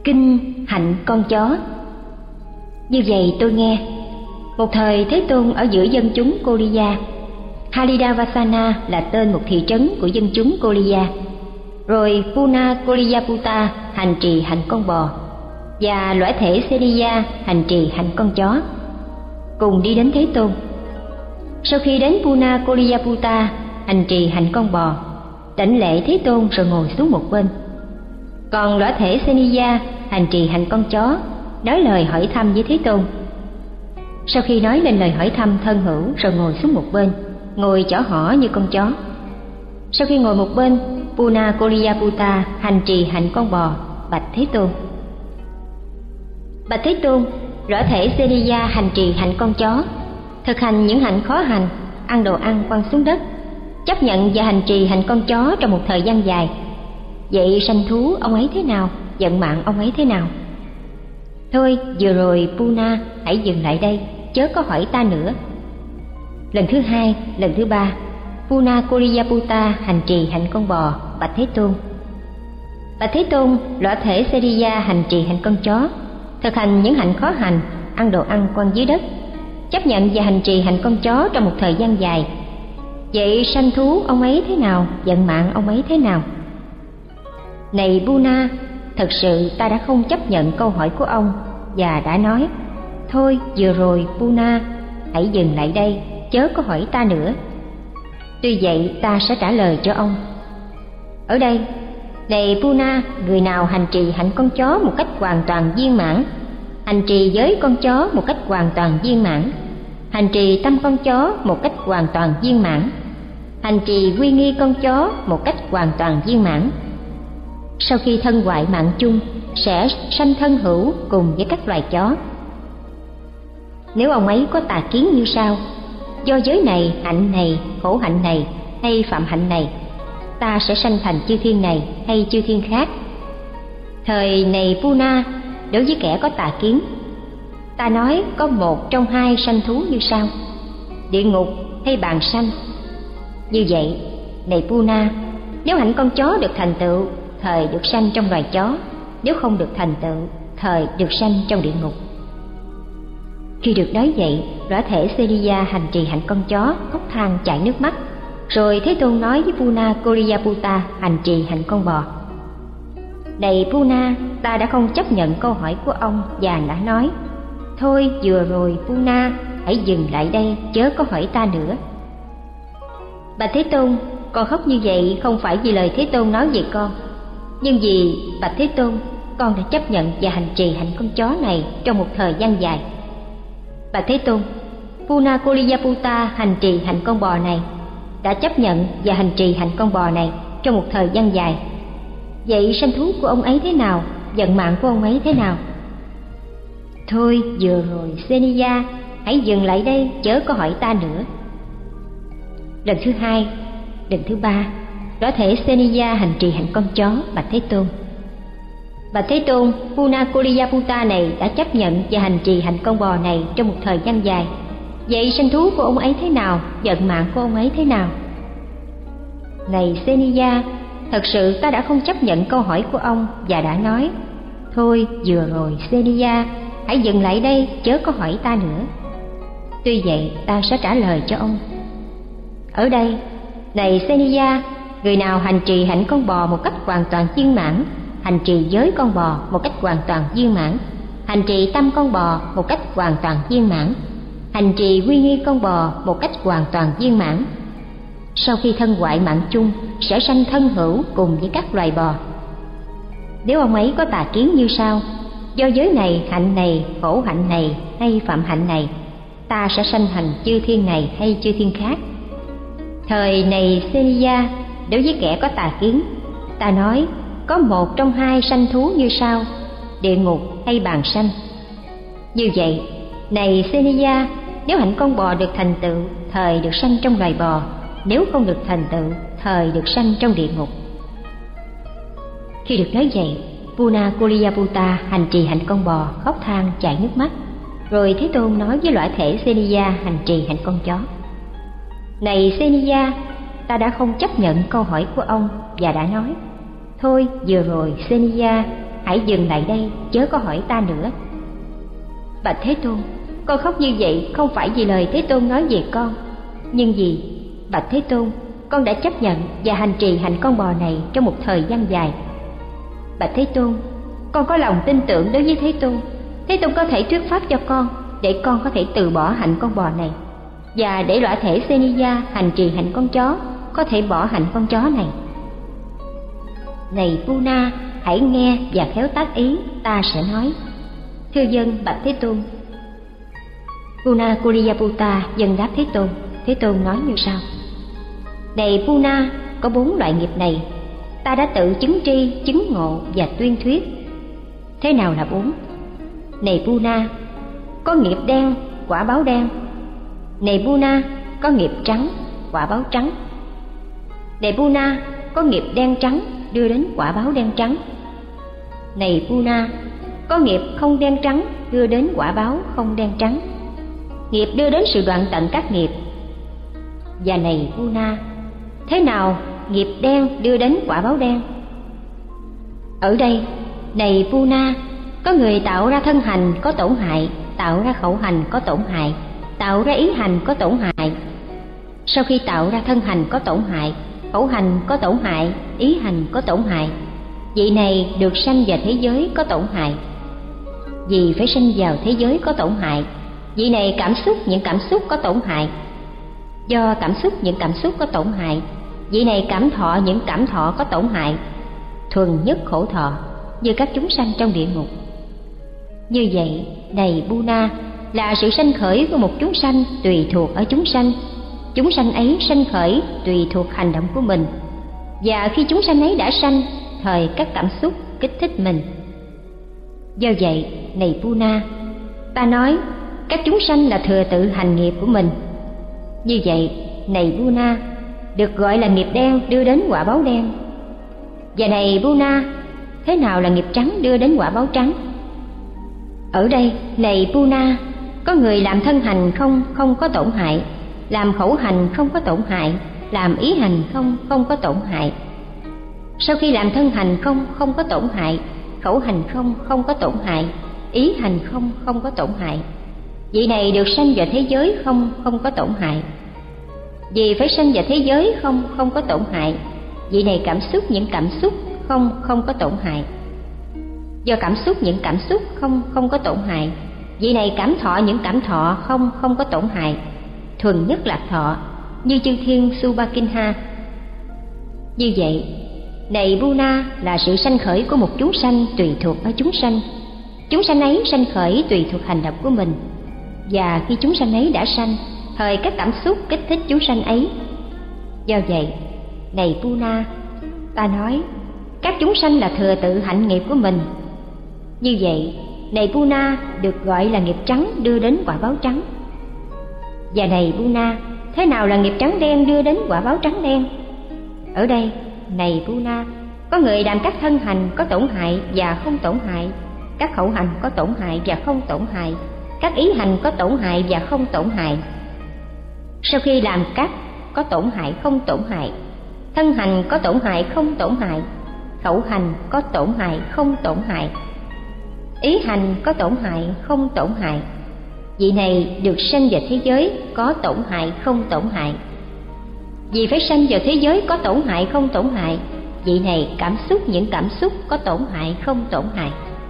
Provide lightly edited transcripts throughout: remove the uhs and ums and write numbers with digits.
Kinh hạnh con chó. Như vậy tôi nghe, một thời Thế Tôn ở giữa dân chúng Koliya. Halidavasana là tên một thị trấn của dân chúng Koliya. Rồi Puna Koliyaputta hành trì hạnh con bò, và lõa thể Seniya hành trì hạnh con chó, cùng đi đến Thế Tôn. Sau khi đến Puna Koliyaputta hành trì hạnh con bò, đảnh lễ Thế Tôn rồi ngồi xuống một bên. Còn lõa thể Seniya hành trì hạnh con chó, nói lời hỏi thăm với Thế Tôn. Sau khi nói lên lời hỏi thăm thân hữu rồi ngồi xuống một bên, ngồi chỏ hỏ như con chó. Sau khi ngồi một bên, Puna Koliyaputta hành trì hạnh con bò, bạch Thế Tôn. Bạch Thế Tôn, rõ thể Seniya hành trì hạnh con chó, thực hành những hạnh khó hành, ăn đồ ăn quăng xuống đất, chấp nhận và hành trì hạnh con chó trong một thời gian dài. Vậy sanh thú ông ấy thế nào, vận mạng ông ấy thế nào? Thôi, vừa rồi Puna, hãy dừng lại đây, chớ có hỏi ta nữa. Lần thứ hai, lần thứ ba, Puna Koliyaputta hành trì hạnh con bò, bạch Thế Tôn. Bạch Thế Tôn, lõa thể Seniya hành trì hạnh con chó, thực hành những hạnh khó hành, ăn đồ ăn quăng dưới đất, chấp nhận và hành trì hạnh con chó trong một thời gian dài. Vậy sanh thú ông ấy thế nào, vận mạng ông ấy thế nào? Này Puna, thật sự ta đã không chấp nhận câu hỏi của ông và đã nói, thôi vừa rồi Puna, hãy dừng lại đây, chớ có hỏi ta nữa. Tuy vậy ta sẽ trả lời cho ông. Ở đây, này Puna, người nào hành trì hạnh con chó một cách hoàn toàn viên mãn, hành trì giới con chó một cách hoàn toàn viên mãn, hành trì tâm con chó một cách hoàn toàn viên mãn, hành trì quy nghi con chó một cách hoàn toàn viên mãn, sau khi thân hoại mạng chung sẽ sanh thân hữu cùng với các loài chó. Nếu ông ấy có tà kiến như sau: do giới này, hạnh này, khổ hạnh này hay phạm hạnh này, ta sẽ sanh thành chư thiên này hay chư thiên khác. Thời này Puna, đối với kẻ có tà kiến, ta nói có một trong hai sanh thú như sau: địa ngục hay bàng sanh. Như vậy, này Puna, nếu hạnh con chó được thành tựu, thời được sanh trong loài chó; nếu không được thành tựu, thời được sanh trong địa ngục. Khi được nói vậy, lõa thể Seniya hành trì hạnh con chó khóc than chảy nước mắt. Rồi Thế Tôn nói với Puna Koliyaputta hành trì hạnh con bò: này Puna, ta đã không chấp nhận câu hỏi của ông và đã nói, thôi vừa rồi Puna, hãy dừng lại đây, chớ có hỏi ta nữa. Bạch Thế Tôn, con khóc như vậy không phải vì lời Thế Tôn nói về con, nhưng vì bạch Thế Tôn, con đã chấp nhận và hành trì hạnh con chó này trong một thời gian dài. Bạch Thế Tôn, Puna Koliyaputta hành trì hạnh con bò này, đã chấp nhận và hành trì hạnh con bò này trong một thời gian dài. Vậy sanh thú của ông ấy thế nào, vận mạng của ông ấy thế nào? Thôi vừa rồi Seniya, hãy dừng lại đây, chớ có hỏi ta nữa. Lần thứ hai, lần thứ ba, lõa thể Seniya hành trì hạnh con chó, bạch Thế Tôn. Bạch Thế Tôn, Puna Koliyaputta này đã chấp nhận và hành trì hạnh con bò này trong một thời gian dài. Vậy sanh thú của ông ấy thế nào, vận mạng của ông ấy thế nào? Này Seniya, thật sự ta đã không chấp nhận câu hỏi của ông và đã nói, thôi vừa rồi Seniya, hãy dừng lại đây, chớ có hỏi ta nữa. Tuy vậy ta sẽ trả lời cho ông. Ở đây, này Seniya, người nào hành trì hạnh con bò một cách hoàn toàn viên mãn, hành trì giới con bò một cách hoàn toàn viên mãn, hành trì tâm con bò một cách hoàn toàn viên mãn, hành trì quy nghi con bò một cách hoàn toàn viên mãn, sau khi thân hoại mạng chung sẽ sanh thân hữu cùng với các loài bò. Nếu ông ấy có tà kiến như sau: do giới này, hạnh này, khổ hạnh này hay phạm hạnh này, ta sẽ sanh thành chư thiên này hay chư thiên khác. Thời này Seniya, đối với kẻ có tà kiến, ta nói có một trong hai sanh thú như sau: địa ngục hay bàng sanh. Như vậy, này Seniya, nếu hạnh con bò được thành tựu, thời được sanh trong loài bò; nếu không được thành tựu, thời được sanh trong địa ngục. Khi được nói vậy, Puna Koliyaputta hành trì hạnh con bò khóc than chảy nước mắt. Rồi Thế Tôn nói với lõa thể Seniya hành trì hạnh con chó: này Seniya, ta đã không chấp nhận câu hỏi của ông và đã nói, thôi vừa rồi Seniya, hãy dừng lại đây, chớ có hỏi ta nữa. Bạch Thế Tôn, con khóc như vậy không phải vì lời Thế Tôn nói về con, nhưng vì Bạch Thế Tôn, con đã chấp nhận và hành trì hạnh con bò này trong một thời gian dài. Bạch Thế Tôn, con có lòng tin tưởng đối với Thế Tôn. Thế Tôn có thể thuyết pháp cho con để con có thể từ bỏ hạnh con bò này, và để lõa thể Seniya hành trì hạnh con chó có thể bỏ hạnh con chó này. Này Puna, hãy nghe và khéo tác ý ta sẽ nói. Thưa dân Bạch Thế Tôn. Puna Kuriyaputta dân đáp Thế Tôn. Thế Tôn nói như sau: Này Puna, có 4 loại nghiệp này ta đã tự chứng tri, chứng ngộ và tuyên thuyết. Thế nào là 4? Này Puna, có nghiệp đen, quả báo đen. Này Puna, có nghiệp trắng, quả báo trắng. Này Puna, có nghiệp đen trắng đưa đến quả báo đen trắng. Này Puna, có nghiệp không đen trắng đưa đến quả báo không đen trắng. Nghiệp đưa đến sự đoạn tận các nghiệp. Và này Puna, thế nào nghiệp đen đưa đến quả báo đen? Ở đây, này Puna, có người tạo ra thân hành có tổn hại, tạo ra khẩu hành có tổn hại, tạo ra ý hành có tổn hại. Sau khi tạo ra thân hành có tổn hại, khẩu hành có tổn hại, ý hành có tổn hại, vị này được sanh vào thế giới có tổn hại. Vì phải sanh vào thế giới có tổn hại, vị này cảm xúc những cảm xúc có tổn hại. Do cảm xúc những cảm xúc có tổn hại, vị này cảm thọ những cảm thọ có tổn hại, thuần nhất khổ thọ như các chúng sanh trong địa ngục. Như vậy, này Puna, là sự sanh khởi của một chúng sanh tùy thuộc ở chúng sanh. Chúng sanh ấy sanh khởi tùy thuộc hành động của mình, và khi chúng sanh ấy đã sanh, thời các cảm xúc kích thích mình. Do vậy, này Puna, ta nói các chúng sanh là thừa tự hành nghiệp của mình. Như vậy, này Puna, được gọi là nghiệp đen đưa đến quả báo đen. Và này Puna, thế nào là nghiệp trắng đưa đến quả báo trắng? Ở đây, này Puna, có người làm thân hành không có tổn hại, làm khẩu hành không có tổn hại, làm ý hành không có tổn hại. Sau khi làm thân hành không có tổn hại, khẩu hành không có tổn hại, ý hành không có tổn hại, vị này được sanh vào thế giới không có tổn hại. Vì phải sanh vào thế giới không có tổn hại, vị này cảm xúc những cảm xúc không có tổn hại. Do cảm xúc những cảm xúc không có tổn hại, vị này cảm thọ những cảm thọ không có tổn hại, thuần nhất lạc thọ như chư thiên Subhakinha. Như vậy, này Puna, là sự sanh khởi của một chúng sanh tùy thuộc ở chúng sanh. Chúng sanh ấy sanh khởi tùy thuộc hành động của mình, và khi chúng sanh ấy đã sanh, thời các cảm xúc kích thích chúng sanh ấy. Do vậy, này Puna, ta nói các chúng sanh là thừa tự hạnh nghiệp của mình. Như vậy, này Puna, được gọi là nghiệp trắng đưa đến quả báo trắng. Và này Puna, thế nào là nghiệp trắng đen đưa đến quả báo trắng đen? Ở đây, này Puna, có người làm các thân hành có tổn hại và không tổn hại, các khẩu hành có tổn hại và không tổn hại, các ý hành có tổn hại và không tổn hại. Sau khi làm các có tổn hại không tổn hại, thân hành có tổn hại không tổn hại, khẩu hành có tổn hại không tổn hại, ý hành có tổn hại không tổn hại, vị này được sanh vào thế giới có tổn hại không tổn hại. Vì phải sanh vào thế giới có tổn hại không tổn hại, vị này cảm xúc những cảm xúc có tổn hại không tổn hại.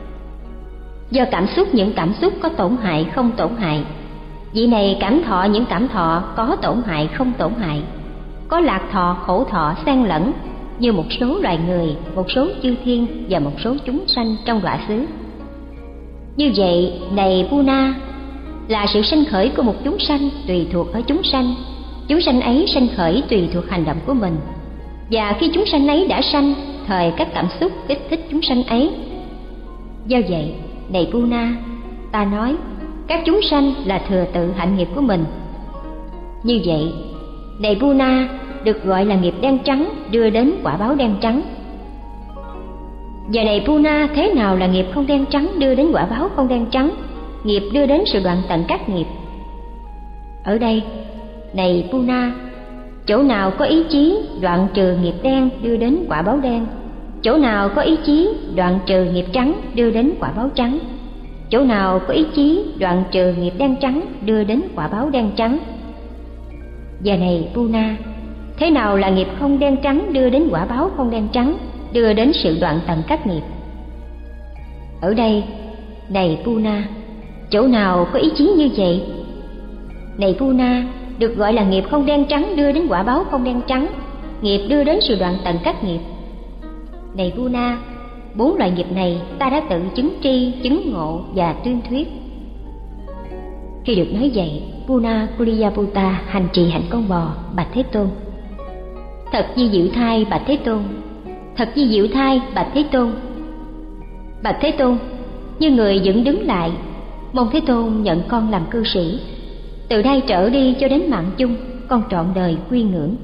Do cảm xúc những cảm xúc có tổn hại không tổn hại, vị này cảm thọ những cảm thọ có tổn hại không tổn hại, có lạc thọ khổ thọ xen lẫn như một số loài người, một số chư thiên và một số chúng sanh trong đọa xứ. Như vậy, này Puna, là sự sanh khởi của một chúng sanh tùy thuộc ở chúng sanh. Chúng sanh ấy sanh khởi tùy thuộc hành động của mình, và khi chúng sanh ấy đã sanh, thời các cảm xúc kích thích chúng sanh ấy. Do vậy, này Puna, ta nói các chúng sanh là thừa tự hạnh nghiệp của mình. Như vậy, này Puna, được gọi là nghiệp đen trắng đưa đến quả báo đen trắng. Và này Puna, thế nào là nghiệp không đen trắng đưa đến quả báo không đen trắng? Nghiệp đưa đến sự đoạn tận các nghiệp. Ở đây, này Puna, chỗ nào có ý chí đoạn trừ nghiệp đen đưa đến quả báo đen, Chỗ nào có ý chí đoạn trừ nghiệp trắng đưa đến quả báo trắng, chỗ nào có ý chí đoạn trừ nghiệp đen trắng đưa đến quả báo đen trắng. Và này Puna, thế nào là nghiệp không đen trắng đưa đến quả báo không đen trắng, đưa đến sự đoạn tận các nghiệp? Ở đây, này Puna, chỗ nào có ý chí như vậy? Này Puna, được gọi là nghiệp không đen trắng đưa đến quả báo không đen trắng, nghiệp đưa đến sự đoạn tận các nghiệp. Này Puna, 4 loại nghiệp này ta đã tự chứng tri, chứng ngộ và tuyên thuyết. Khi được nói vậy, Puna Kuliyaputta hành trì hạnh con bò bạch Thế Tôn: Thật di diệu thai bạch Thế Tôn, thật di diệu thai bạch Thế Tôn. Bạch Thế Tôn, như người dựng đứng lại, mong Thế Tôn nhận con làm cư sĩ. Từ đây trở đi cho đến mạng chung, con trọn đời quy ngưỡng.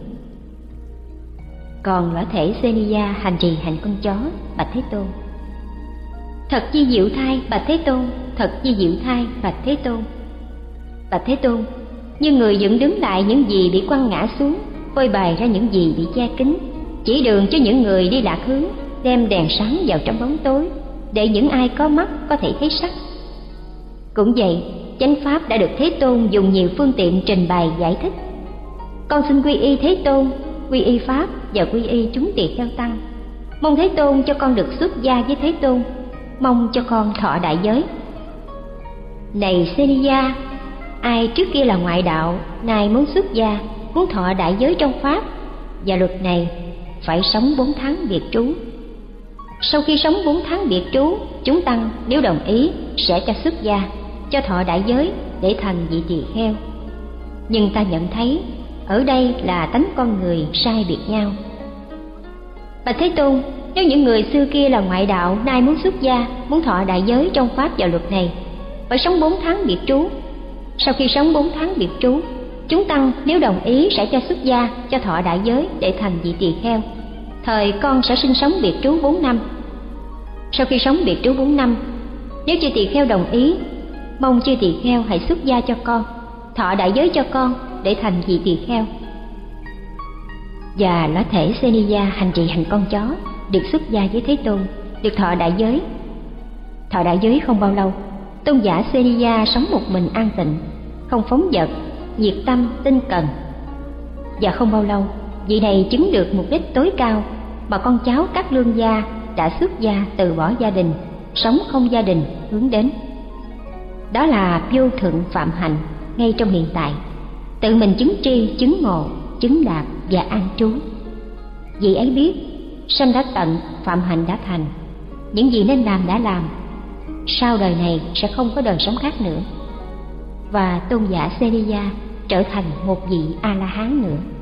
Còn lõa thể Seniya hành trì hạnh con chó bạch Thế Tôn: Thật di diệu thai bạch Thế Tôn, thật di diệu thai bạch Thế Tôn. Bạch Thế Tôn, như người dựng đứng lại những gì bị quăng ngã xuống, phơi bày ra những gì bị che kín, chỉ đường cho những người đi lạc hướng, đem đèn sáng vào trong bóng tối, để những ai có mắt có thể thấy sắc. Cũng vậy, chánh pháp đã được Thế Tôn dùng nhiều phương tiện trình bày giải thích. Con xin quy y Thế Tôn, quy y pháp và quy y chúng tỳ kheo tăng. Mong Thế Tôn cho con được xuất gia với Thế Tôn, mong cho con thọ đại giới. Này Seniya, ai trước kia là ngoại đạo, nay muốn xuất gia, muốn thọ đại giới trong pháp và luật này, phải sống 4 tháng biệt trú. Sau khi sống 4 tháng biệt trú, chúng tăng nếu đồng ý sẽ cho xuất gia, cho thọ đại giới để thành vị tỳ kheo. Nhưng ta nhận thấy ở đây là tánh con người sai biệt nhau. Bạch Thế Tôn, nếu những người xưa kia là ngoại đạo, nay muốn xuất gia, muốn thọ đại giới trong pháp và luật này, phải sống 4 tháng biệt trú. Sau khi sống 4 tháng biệt trú, chúng tăng nếu đồng ý sẽ cho xuất gia, cho thọ đại giới để thành vị tỳ kheo. Thời con sẽ sinh sống biệt trú 4 năm. Sau khi sống biệt trú 4 năm, nếu chư tỳ kheo đồng ý, mong chư tỳ kheo hãy xuất gia cho con, thọ đại giới cho con để thành vị tỳ kheo. Và lõa thể Seniya hành trì hành con chó, được xuất gia với Thế Tôn, được thọ đại giới. Thọ đại giới không bao lâu, tôn giả Seniya sống một mình an tịnh, không phóng dật, nhiệt tâm, tinh cần. Và không bao lâu, vị này chứng được mục đích tối cao mà con cháu các lương gia đã xuất gia từ bỏ gia đình, sống không gia đình hướng đến. Đó là vô thượng phạm hạnh ngay trong hiện tại, tự mình chứng tri, chứng ngộ, chứng đạt và an trú. Vị ấy biết sanh đã tận, phạm hạnh đã thành, những gì nên làm đã làm, sau đời này sẽ không có đời sống khác nữa. Và tôn giả Seniya trở thành một vị A-la-hán nữa.